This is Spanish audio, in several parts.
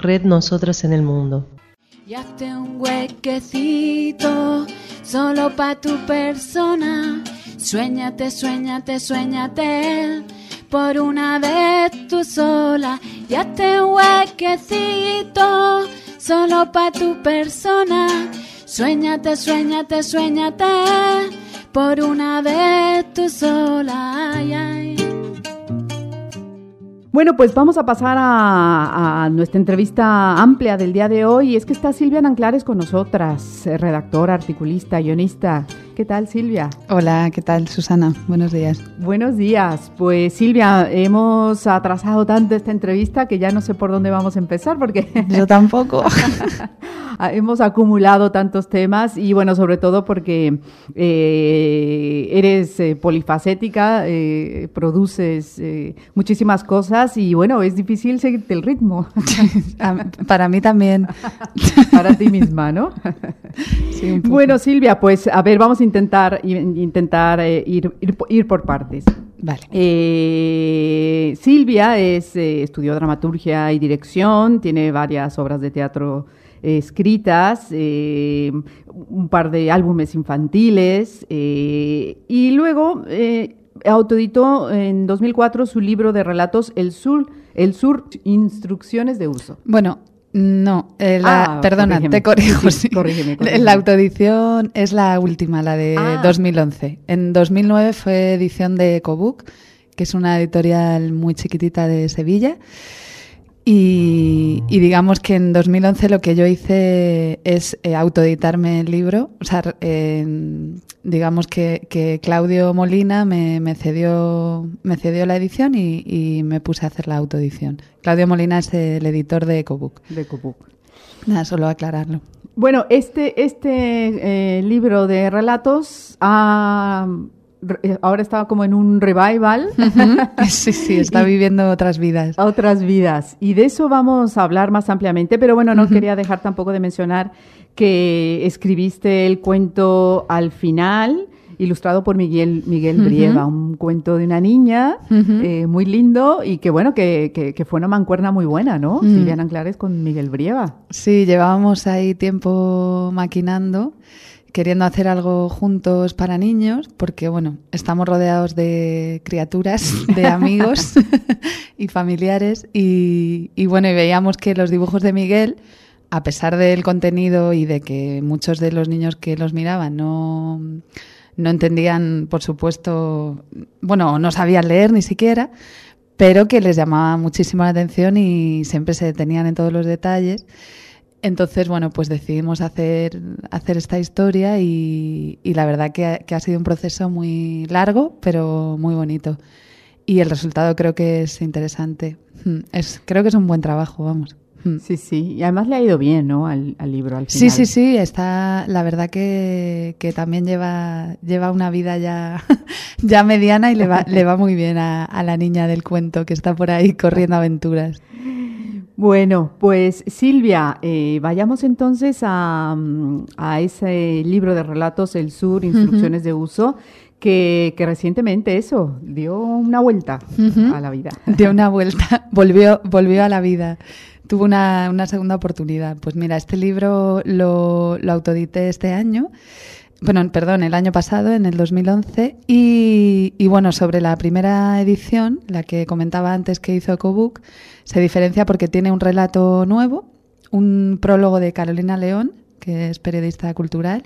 Red Nosotras en el Mundo. Y hazte un huequecito solo pa' tu persona. Suéñate, suéñate, suéñate por una vez tú sola. Y hazte un huequecito solo pa' tu persona. Suéñate, suéñate, suéñate por una vez tú sola. Ay, ay. Bueno, pues vamos a pasar a nuestra entrevista amplia del día de hoy. Y es que está Silvia Nanclares con nosotras, redactora, articulista, guionista. ¿Qué tal, Silvia? Hola, ¿qué tal, Susana? Buenos días. Buenos días. Pues, Silvia, hemos atrasado tanto esta entrevista que ya no sé por dónde vamos a empezar porque... Yo tampoco. Hemos acumulado tantos temas y, bueno, sobre todo porque eres polifacética, produces muchísimas cosas y, bueno, es difícil seguirte el ritmo. Para mí también. Para ti misma, ¿no? Sí, un poco. Bueno, Silvia, pues, a ver, vamos a intentar ir por partes. Vale. Silvia estudió dramaturgia y dirección, tiene varias obras de teatro escritas, un par de álbumes infantiles y luego autoeditó en 2004 su libro de relatos El Sur, Instrucciones de Uso. Bueno, no, perdona, corrígeme. te corrijo. Sí, corrígeme. La autoedición es la última, la de 2011. En 2009 fue edición de Ecobook, que es una editorial muy chiquitita de Sevilla. Y digamos que en 2011 lo que yo hice es autoeditarme el libro. O sea, digamos que Claudio Molina me cedió la edición y me puse a hacer la autoedición. Claudio Molina es el editor de Ecobook. De Ecobook. Nada, solo aclararlo. Bueno, este libro de relatos ahora estaba como en un revival. Sí, está viviendo otras vidas. Otras vidas. Y de eso vamos a hablar más ampliamente. Pero bueno, no quería dejar tampoco de mencionar que escribiste el cuento Al final, ilustrado por Miguel Brieva, un cuento de una niña muy lindo y que bueno, que fue una mancuerna muy buena, ¿no? Silvia Nanclares con Miguel Brieva. Sí, llevábamos ahí tiempo maquinando, queriendo hacer algo juntos para niños, porque bueno, estamos rodeados de criaturas, de amigos y familiares y bueno, y veíamos que los dibujos de Miguel, a pesar del contenido y de que muchos de los niños que los miraban no entendían, por supuesto, bueno, no sabían leer ni siquiera, pero que les llamaba muchísimo la atención y siempre se detenían en todos los detalles. Entonces, bueno, pues decidimos hacer esta historia y la verdad que ha sido un proceso muy largo, pero muy bonito. Y el resultado creo que es interesante. Creo que es un buen trabajo, vamos. Sí. Y además le ha ido bien, ¿no? Al libro, al final. Sí. Está, la verdad que también lleva una vida ya mediana y le va muy bien a la niña del cuento que está por ahí corriendo aventuras. Bueno, pues Silvia, vayamos entonces a ese libro de relatos, El Sur, Instrucciones de Uso, que recientemente dio una vuelta a la vida. Dio una vuelta, volvió a la vida. Tuvo una segunda oportunidad. Pues mira, este libro lo autoedité este año. Bueno, perdón, el año pasado, en el 2011. Y bueno, sobre la primera edición, la que comentaba antes que hizo Ecobook, se diferencia porque tiene un relato nuevo, un prólogo de Carolina León, que es periodista cultural,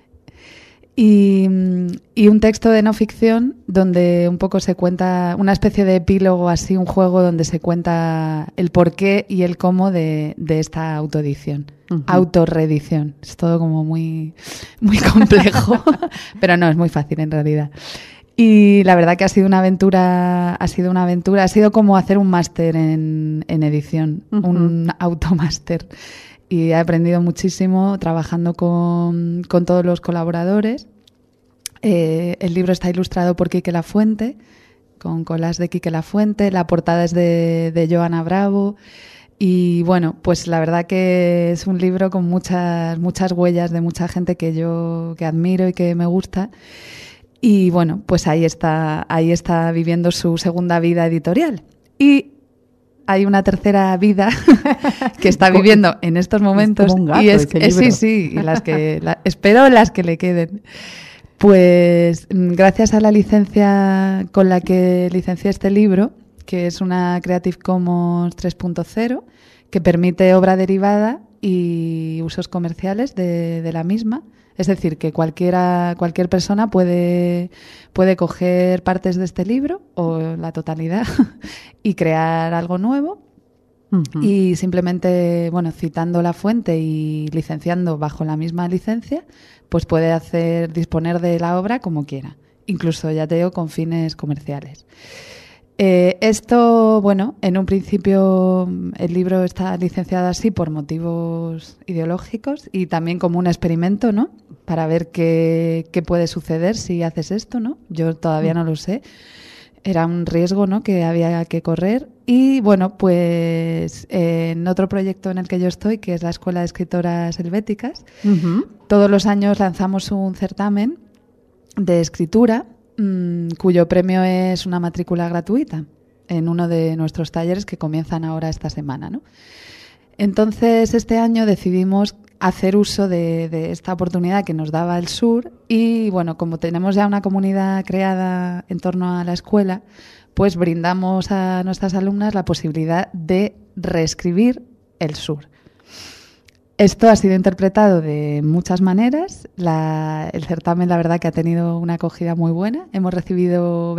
y un texto de no ficción donde un poco se cuenta una especie de epílogo, así un juego donde se cuenta el porqué y el cómo de esta autoedición. Autorreedición. Es todo como muy, muy complejo, pero no, es muy fácil en realidad. Y la verdad que ha sido una aventura, ha sido como hacer un máster en edición, un automáster. Y he aprendido muchísimo trabajando con todos los colaboradores. El libro está ilustrado por Quique Lafuente, con colas de Quique Lafuente. La portada es de Joana Bravo. Y bueno, pues la verdad que es un libro con muchas huellas de mucha gente que admiro y que me gusta. Y bueno, pues ahí está viviendo su segunda vida editorial. Y hay una tercera vida que está viviendo en estos momentos. Es como un gato, y ese libro. Y espero las que le queden. Pues gracias a la licencia con la que licencié este libro, que es una Creative Commons 3.0, que permite obra derivada y usos comerciales de la misma. Es decir, que cualquier persona puede coger partes de este libro o la totalidad y crear algo nuevo. Uh-huh. Y simplemente, citando la fuente y licenciando bajo la misma licencia, pues puede disponer de la obra como quiera, incluso, ya te digo, con fines comerciales. Esto, en un principio el libro está licenciado así por motivos ideológicos y también como un experimento, ¿no? Para ver qué puede suceder si haces esto, ¿no? Yo todavía no lo sé. Era un riesgo, ¿no?, que había que correr. Y pues en otro proyecto en el que yo estoy, que es la Escuela de Escritoras Helvéticas, uh-huh, todos los años lanzamos un certamen de escritura cuyo premio es una matrícula gratuita en uno de nuestros talleres que comienzan ahora esta semana, ¿no? Entonces, este año decidimos hacer uso de esta oportunidad que nos daba el SUR y, como tenemos ya una comunidad creada en torno a la escuela, pues brindamos a nuestras alumnas la posibilidad de reescribir el SUR. Esto ha sido interpretado de muchas maneras. El certamen, la verdad, que ha tenido una acogida muy buena. Hemos recibido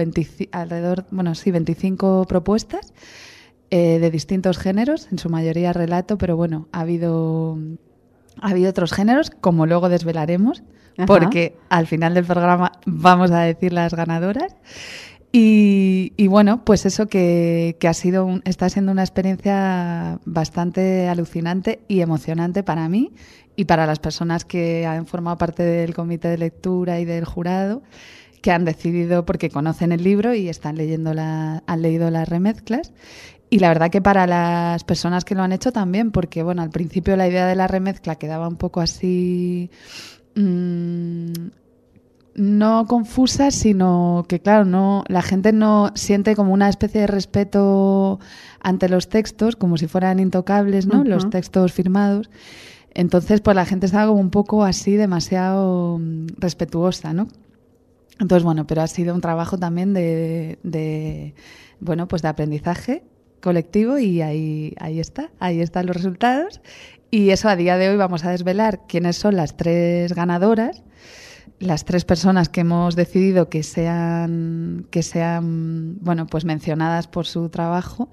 25 propuestas de distintos géneros, en su mayoría relato, pero ha habido otros géneros, como luego desvelaremos, ajá, porque al final del programa vamos a decir las ganadoras. Y pues eso que está siendo una experiencia bastante alucinante y emocionante para mí y para las personas que han formado parte del comité de lectura y del jurado, que han decidido, porque conocen el libro y han leído las remezclas. Y la verdad que para las personas que lo han hecho también, porque al principio la idea de la remezcla quedaba un poco así, no confusa, sino que, claro, la gente no siente como una especie de respeto ante los textos, como si fueran intocables, ¿no? Uh-huh. Los textos firmados. Entonces, pues la gente estaba como un poco así, demasiado respetuosa, ¿no? Entonces, pero ha sido un trabajo también de aprendizaje colectivo y ahí están los resultados. Y eso, a día de hoy vamos a desvelar quiénes son las 3 ganadoras, las 3 personas que hemos decidido que sean pues mencionadas por su trabajo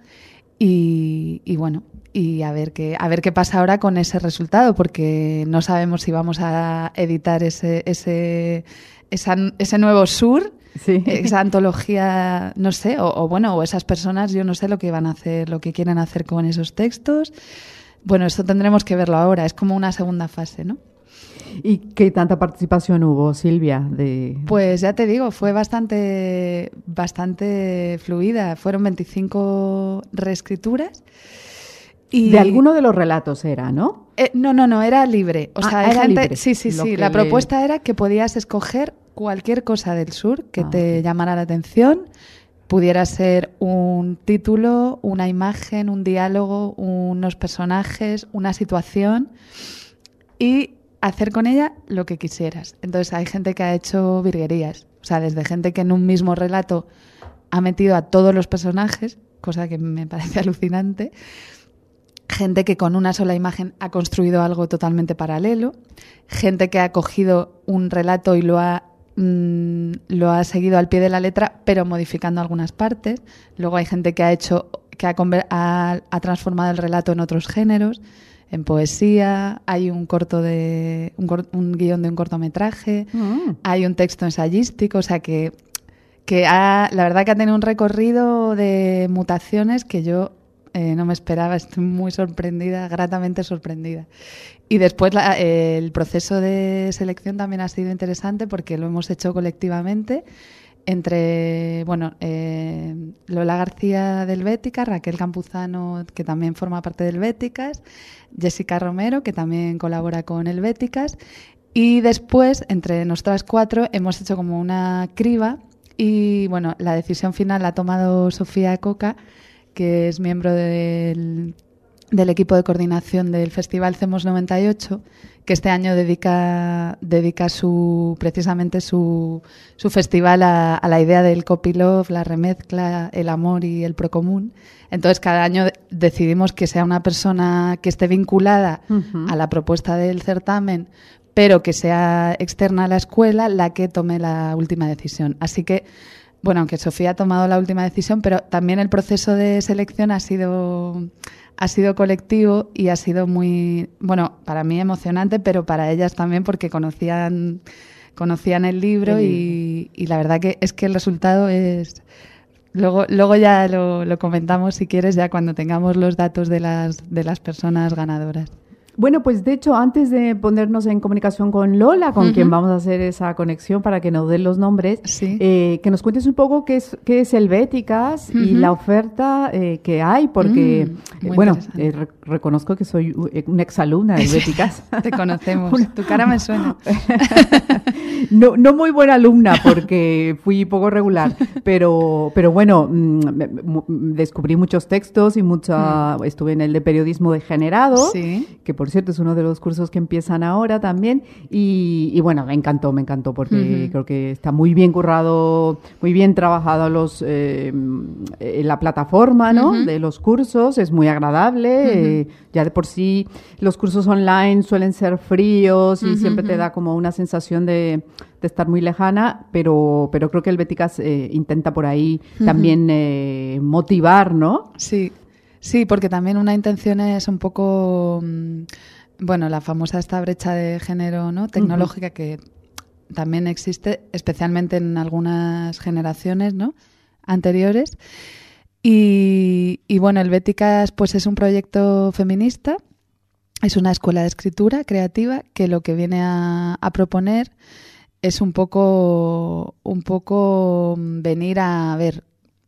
y a ver qué pasa ahora con ese resultado, porque no sabemos si vamos a editar ese nuevo SUR, sí, esa antología, no sé, o esas personas, yo no sé lo que van a hacer, lo que quieren hacer con esos textos. Esto tendremos que verlo ahora, es como una segunda fase, ¿no? ¿Y qué tanta participación hubo, Silvia? Pues ya te digo, fue bastante fluida. Fueron 25 reescrituras. Y de alguno de los relatos era, ¿no? No, era libre. O sea, era libre. Sí. La propuesta era que podías escoger cualquier cosa del SUR que te llamara la atención. Pudiera ser un título, una imagen, un diálogo, unos personajes, una situación y hacer con ella lo que quisieras. Entonces hay gente que ha hecho virguerías, o sea, desde gente que en un mismo relato ha metido a todos los personajes, cosa que me parece alucinante, gente que con una sola imagen ha construido algo totalmente paralelo, gente que ha cogido un relato y lo ha seguido al pie de la letra, pero modificando algunas partes. Luego hay gente que ha transformado el relato en otros géneros. En poesía, hay un guión de un cortometraje, hay un texto ensayístico, o sea que la verdad que ha tenido un recorrido de mutaciones que yo no me esperaba, estoy muy sorprendida, gratamente sorprendida. Y después el proceso de selección también ha sido interesante porque lo hemos hecho colectivamente entre Lola García del Helvéticas, Raquel Campuzano, que también forma parte del Helvéticas, Jessica Romero, que también colabora con el Helvéticas, y después entre nosotras 4 hemos hecho como una criba y la decisión final la ha tomado Sofía Coca, que es miembro del equipo de coordinación del Festival CEMOS 98, que este año dedica precisamente su festival a la idea del copylove, la remezcla, el amor y el procomún. Entonces, cada año decidimos que sea una persona que esté vinculada a la propuesta del certamen, pero que sea externa a la escuela la que tome la última decisión. Así que, bueno, aunque Sofía ha tomado la última decisión, pero también el proceso de selección ha sido colectivo y ha sido muy, bueno, para mí emocionante, pero para ellas también porque conocían el libro y la verdad que es que el resultado es... Luego ya lo comentamos si quieres, ya cuando tengamos los datos de las personas ganadoras. Bueno, pues de hecho, antes de ponernos en comunicación con Lola, con quien vamos a hacer esa conexión para que nos den los nombres, sí. Que nos cuentes un poco qué es Helvéticas y la oferta que hay, porque, bueno, reconozco que soy una exalumna de Helvéticas. Te conocemos, tu cara me suena. No muy buena alumna, porque fui poco regular, pero bueno, descubrí muchos textos y estuve en el de periodismo degenerado, sí. Que por cierto es uno de los cursos que empiezan ahora también, y bueno, me encantó porque creo que está muy bien currado, muy bien trabajado la plataforma, ¿no? De los cursos, es muy agradable, ya de por sí los cursos online suelen ser fríos y siempre te da como una sensación de estar muy lejana, pero creo que Helvéticas intenta por ahí también motivar, ¿no? Sí, porque también una intención es un poco, bueno, la famosa esta brecha de género, ¿no? Tecnológica que también existe, especialmente en algunas generaciones, ¿no? Anteriores. Y bueno, Helvéticas pues es un proyecto feminista, es una escuela de escritura creativa que lo que viene a proponer es un poco venir a ver,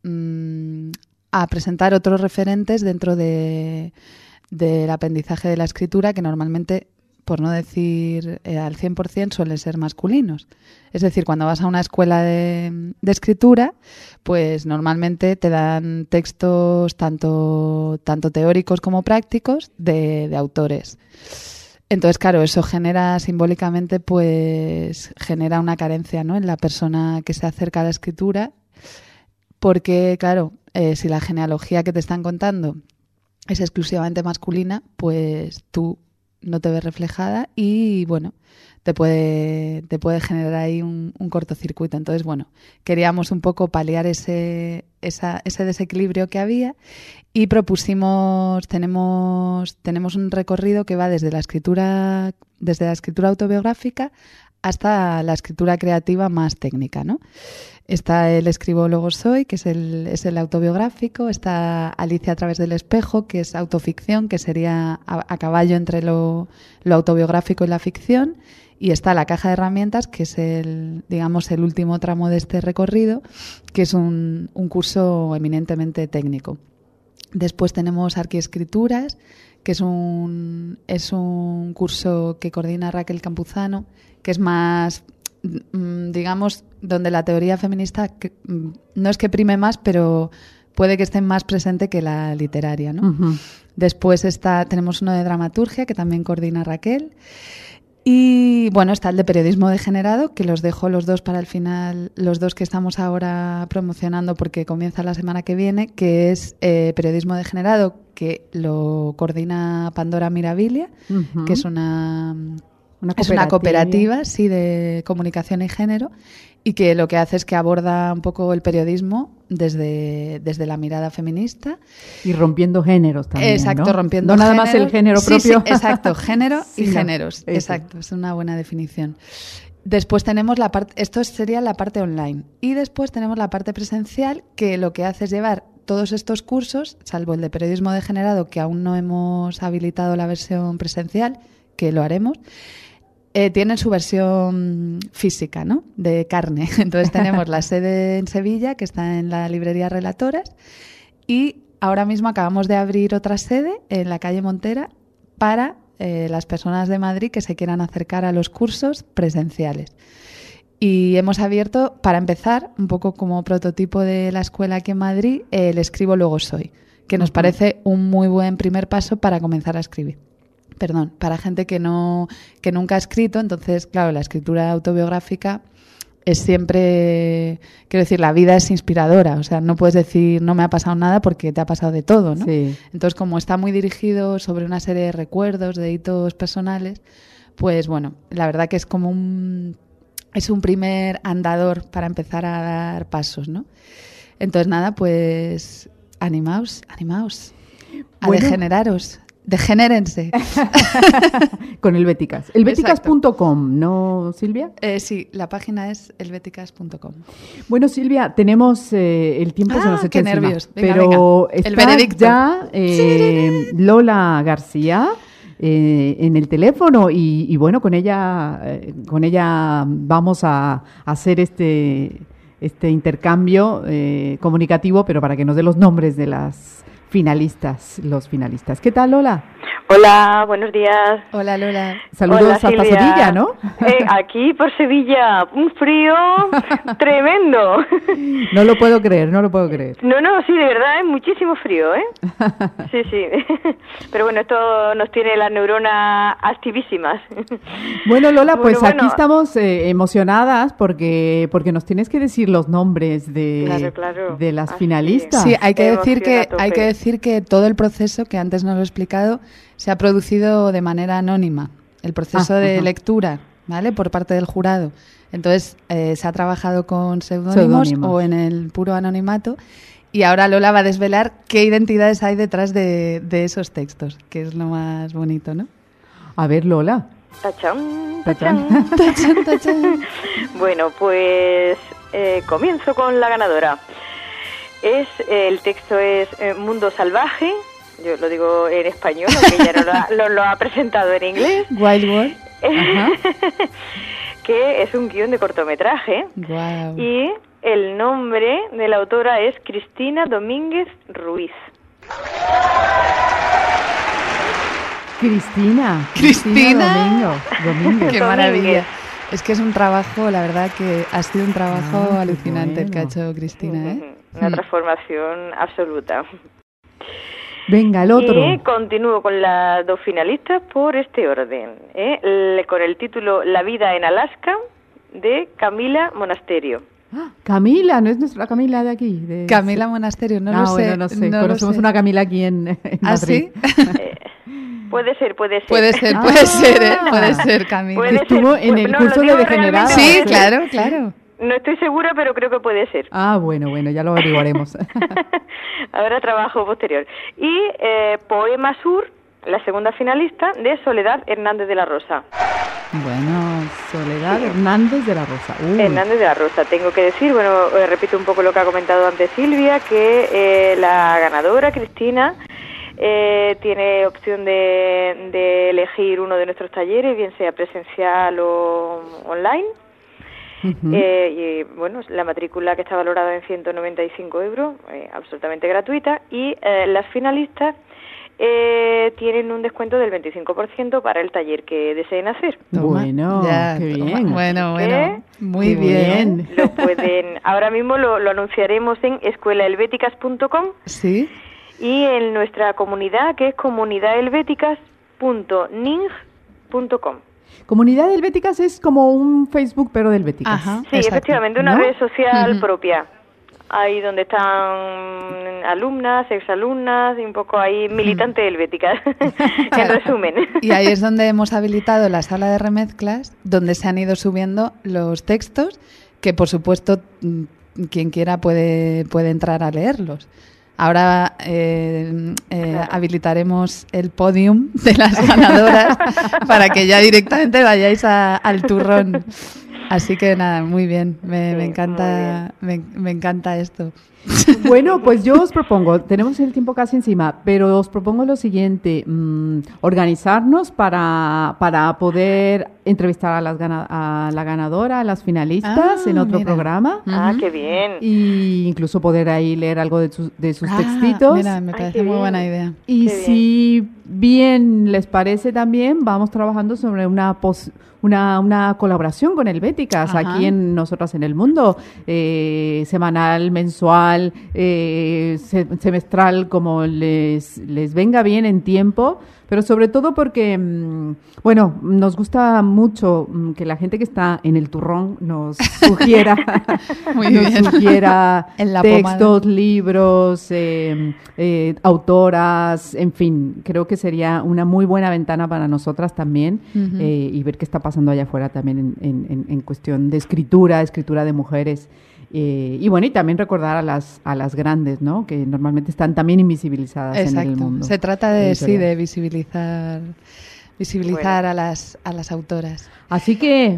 a presentar otros referentes dentro del aprendizaje de la escritura que normalmente, por no decir al 100%, suelen ser masculinos. Es decir, cuando vas a una escuela de escritura, pues normalmente te dan textos tanto teóricos como prácticos de autores. Entonces, claro, eso genera simbólicamente, pues genera una carencia, ¿no?, en la persona que se acerca a la escritura, porque, claro, si la genealogía que te están contando es exclusivamente masculina, pues tú no te ves reflejada y, bueno, te puede generar ahí un cortocircuito. Entonces, bueno, queríamos un poco paliar ese desequilibrio que había y propusimos, tenemos un recorrido que va desde la escritura autobiográfica hasta la escritura creativa más técnica, ¿no? Está el Escribo Luego Soy, que es el autobiográfico. Está Alicia a través del espejo, que es autoficción, que sería a caballo entre lo autobiográfico y la ficción. Y está La Caja de Herramientas, que es el último tramo de este recorrido, que es un curso eminentemente técnico. Después tenemos Arquiescrituras, que es un curso que coordina Raquel Campuzano, que es más, digamos, donde la teoría feminista no es que prime más, pero puede que esté más presente que la literaria, ¿no? Después tenemos uno de dramaturgia, que también coordina Raquel. Y bueno, está el de periodismo degenerado, que los dejo los dos para el final, los dos que estamos ahora promocionando porque comienza la semana que viene, que es periodismo degenerado, que lo coordina Pandora Mirabilia, que es una cooperativa, sí, de comunicación y género, y que lo que hace es que aborda un poco el periodismo desde la mirada feminista. Y rompiendo géneros también, exacto, ¿no? rompiendo no géneros. Nada más el género propio. Sí, exacto, género y sí, géneros. Eso. Exacto, es una buena definición. Después tenemos esto sería la parte online. Y después tenemos la parte presencial, que lo que hace es llevar todos estos cursos, salvo el de periodismo degenerado, que aún no hemos habilitado la versión presencial, que lo haremos, tienen su versión física, ¿no?, de carne. Entonces tenemos la sede en Sevilla, que está en la librería Relatoras, y ahora mismo acabamos de abrir otra sede en la calle Montera para las personas de Madrid que se quieran acercar a los cursos presenciales. Y hemos abierto, para empezar, un poco como prototipo de la escuela aquí en Madrid, el Escribo Luego Soy, que nos parece un muy buen primer paso para comenzar a escribir. Para gente que nunca ha escrito. Entonces, claro, la escritura autobiográfica es siempre, quiero decir, la vida es inspiradora, o sea, no puedes decir no me ha pasado nada porque te ha pasado de todo, ¿no? Sí. Entonces, como está muy dirigido sobre una serie de recuerdos, de hitos personales, pues bueno, la verdad que es como un primer andador para empezar a dar pasos, ¿no? Entonces, nada, pues animaos, a degeneraros. Degenérense. Con Helvéticas. Helvéticas.com, ¿no, Silvia? Sí, la página es helvéticas.com. Bueno, Silvia, tenemos el tiempo se nos echa qué encima, nervios. Venga, pero venga. El está veredicto. ya Lola García en el teléfono y bueno, con ella vamos a hacer este intercambio comunicativo, pero para que nos dé los nombres de los finalistas. ¿Qué tal, Lola? Hola, buenos días. Hola, Lola. Saludos. Hola, hasta Silvia. Sevilla, ¿no? Aquí por Sevilla, un frío tremendo. No lo puedo creer. No, sí, de verdad, es muchísimo frío, ¿eh? Sí. Pero bueno, esto nos tiene las neuronas activísimas. Bueno, Lola, pues aquí estamos emocionadas porque nos tienes que decir los nombres claro. de las Así finalistas. Sí, hay que Emoción a decir que todo el proceso, que antes no lo he explicado, se ha producido de manera anónima. El proceso de lectura, ¿vale? Por parte del jurado. Entonces, se ha trabajado con seudónimos o en el puro anonimato. Y ahora Lola va a desvelar qué identidades hay detrás de esos textos, que es lo más bonito, ¿no? A ver, Lola. Tachán. Tachán. Bueno, pues comienzo con la ganadora. El texto es Mundo Salvaje. Yo lo digo en español, aunque ella lo ha presentado en inglés. Wild World. Que es un guión de cortometraje. Wow. Y el nombre de la autora es Cristina Domínguez Ruiz. Cristina Domínguez. Qué maravilla. Es que es un trabajo, la verdad que ha sido un trabajo alucinante el que ha hecho Cristina, ¿eh? Una transformación absoluta. Venga, el otro. Y continúo con las dos finalistas por este orden, con el título La vida en Alaska, de Camila Monasterio. Camila, ¿no es nuestra Camila de aquí? Camila Monasterio, no lo sé. Bueno, no sé. Conocemos una Camila aquí en Madrid. ¿Ah, sí? Puede ser. Puede ser, Camila. Puede Estuvo ser. en el curso de Degenerados. Sí, claro. No estoy segura, pero creo que puede ser. Bueno, ya lo averiguaremos. Habrá trabajo posterior. Y Poema Sur, la segunda finalista, de Soledad Hernández de la Rosa. Bueno, Soledad Hernández de la Rosa. Hernández de la Rosa. Tengo que decir, repito un poco lo que ha comentado antes Silvia, que la ganadora, Cristina, tiene opción de elegir uno de nuestros talleres, bien sea presencial o online. Y bueno, la matrícula que está valorada en 195 €, absolutamente gratuita, y las finalistas tienen un descuento del 25% para el taller que deseen hacer. Bueno, qué bien. Bueno, muy bien. Lo pueden, ahora mismo lo anunciaremos en escuelahelvéticas.com. Sí. Y en nuestra comunidad, que es comunidadhelvéticas.ning.com. Comunidad Helvéticas es como un Facebook, pero de Helvéticas. Ajá, sí, exacto. Efectivamente, una red social propia. Ahí donde están alumnas, exalumnas, y un poco ahí militantes helvéticas, en resumen. Y ahí es donde hemos habilitado la sala de remezclas, donde se han ido subiendo los textos, que por supuesto quien quiera puede entrar a leerlos. Ahora habilitaremos el podium de las ganadoras para que ya directamente vayáis al turrón. Así que nada, muy bien, me encanta, me encanta esto. Bueno, pues yo os propongo, tenemos el tiempo casi encima, pero os propongo lo siguiente, organizarnos para poder entrevistar a la ganadora, a las finalistas en otro programa. Qué bien. Y incluso poder ahí leer algo de sus textitos. Mira, me parece muy buena idea. Y si bien les parece también, vamos trabajando sobre una colaboración con Helvéticas aquí en Nosotras en el Mundo, semanal, mensual, semestral, como les venga bien en tiempo, pero sobre todo porque, nos gusta mucho que la gente que está en el turrón nos sugiera, textos, libros, autoras, en fin, creo que sería una muy buena ventana para nosotras también, y ver qué está pasando allá afuera también en cuestión de escritura de mujeres. Y también recordar a las grandes, ¿no? Que normalmente están también invisibilizadas en el mundo. Se trata de visibilizar a las autoras. Así que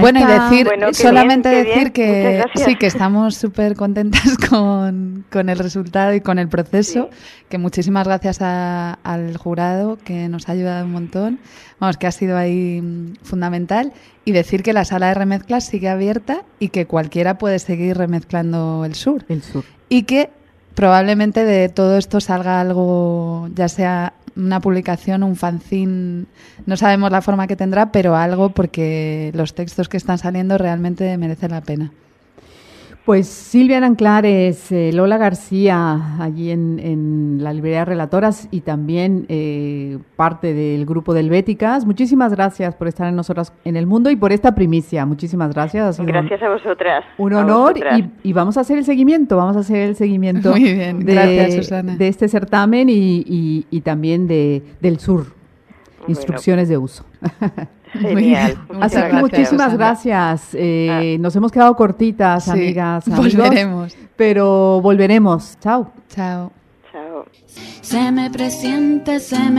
decir que sí, que estamos súper contentas con el resultado y con el proceso, que muchísimas gracias al jurado, que nos ha ayudado un montón, que ha sido ahí fundamental, y decir que la sala de remezclas sigue abierta y que cualquiera puede seguir remezclando el sur. Y que probablemente de todo esto salga algo, ya sea una publicación, un fanzine, no sabemos la forma que tendrá, pero algo, porque los textos que están saliendo realmente merecen la pena. Pues Silvia Nanclares, Lola García, allí en la librería Relatoras, y también parte del grupo de Helvéticas. Muchísimas gracias por estar en Nosotras en el Mundo y por esta primicia. Muchísimas gracias. Gracias a vosotras. Un honor, y vamos a hacer el seguimiento. Muy bien, gracias, Susana. De este certamen y también del sur. Instrucciones de uso. Genial. Así que muchísimas gracias. Nos hemos quedado cortitas, amigas, amigos. Volveremos. Pero volveremos. Chao. Chao. Chao. Se me presiente,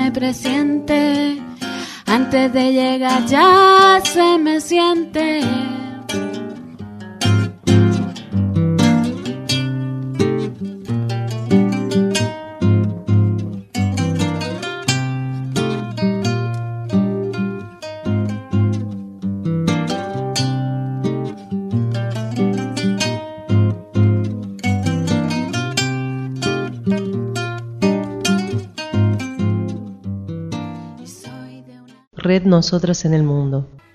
antes de llegar ya se me siente. Red Nosotras en el Mundo.